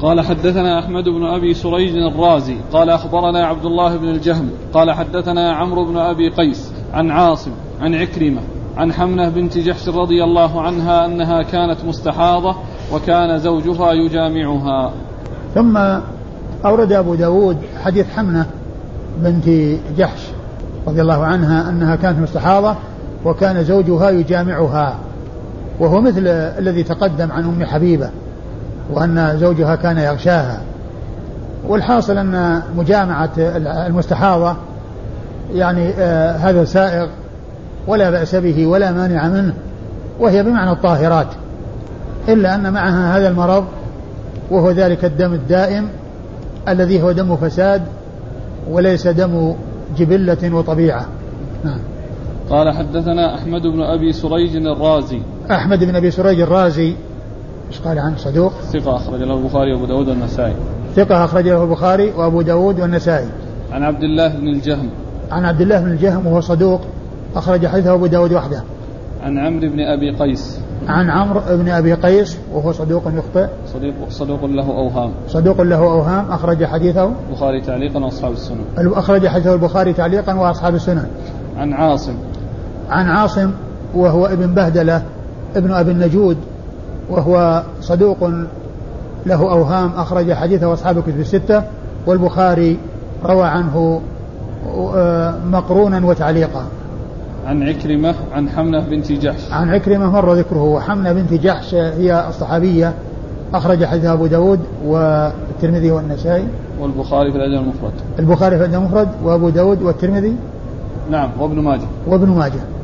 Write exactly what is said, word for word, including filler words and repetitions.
قال حدثنا أحمد بن أبي سريج الرازي قال أخبرنا عبد الله بن الجهم قال حدثنا عمرو بن أبي قيس عن عاصم عن عكرمة عن حمنة بنت جحش رضي الله عنها أنها كانت مستحاضة وكان زوجها يجامعها. ثم أورد أبو داود حديث حمنة بنت جحش رضي الله عنها أنها كانت مستحاضة وكان زوجها يجامعها، وهو مثل الذي تقدم عن أم حبيبة وأن زوجها كان يغشاها. والحاصل أن مجامعة المستحاضة يعني آه هذا سائغ ولا بأس به ولا مانع منه، وهي بمعنى الطاهرات، إلا أن معها هذا المرض وهو ذلك الدم الدائم الذي هو دم فساد وليس دم جبلة وطبيعة. نعم. قال حدثنا أحمد بن أبي سريج الرازي. أحمد بن أبي سريج الرازي إيش قال عنه؟ صدوق ثقة أخرج له البخاري وأبو داود والنسائي. ثقة أخرج له البخاري وأبو داود والنسائي. عن عبد الله بن الجهم. عن عبد الله بن الجهم وهو صدوق أخرج حديثه أبو داود وحده. عن عمرو بن أبي قيس. عن عمرو بن أبي قيس وهو صدوق يخطئ. صدوق, صدوق له أوهام. صدوق له أوهام أخرج حديثه البخاري تعليقا وأصحاب السنن. أخرج حديثه البخاري تعليقا وأصحاب السنن. عن عاصم. عن عاصم وهو ابن بهدلة ابن أبي النجود وهو صدوق له أوهام أخرج حديثه أصحاب الكتب الستة، والبخاري روى عنه مقرونا وتعليقا. عن عكرمة عن حمنة بنت جحش. عن عكرمة مر ذكره. وحمنة بنت جحش هي الصحابية أخرج حديثها أبو داود والترمذي والنسائي والبخاري في الأدب المفرد. البخاري في الأدب المفرد وأبو داود والترمذي نعم وابن ماجه وابن ماجه